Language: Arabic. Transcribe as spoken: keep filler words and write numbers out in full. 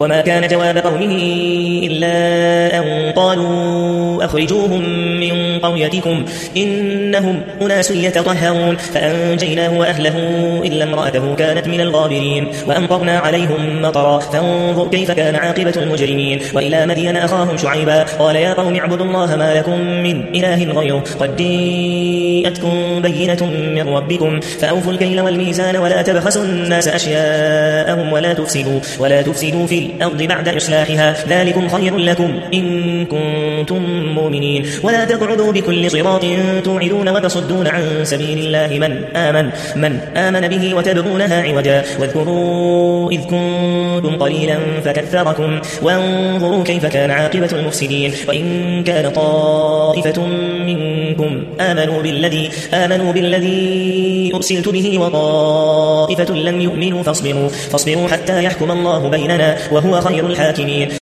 وما كان جواب قومه إلا أن قالوا أخرجوهم من قريتكم إنهم أناس يتطهرون فأنجيناه وأهله إلا امرأته كانت من الغابرين وأمطرنا عليهم مطرا فانظر كيف كان عاقبة المجرمين. وإلى مدين أخاهم شعيبا قال يا قوم اعبدوا الله ما لكم من إله غيره قد جاءتكم بينة من ربكم فأوفوا الكيل والميزان ولا تبخسوا الناس أشياءهم ولا تفسدوا ولا تفسدوا في الأرض بعد إصلاحها ذلكم خير لكم إن كنتم مؤمنين. ولا تقعدوا بكل صراط توعدون وتصدون عن سبيل الله من آمن من آمن به وتبغونها عوجا واذكروا إذ كنتم قليلا فكثركم وانظروا كيف كان عاقبة المفسدين. وإن كان طائفة منكم آمنوا بالذي آمنوا بالذي أرسلت به وطائفة لم يؤمنوا فاصبروا فاصبروا حتى يحكم الله بيننا وهو خير الحاكمين.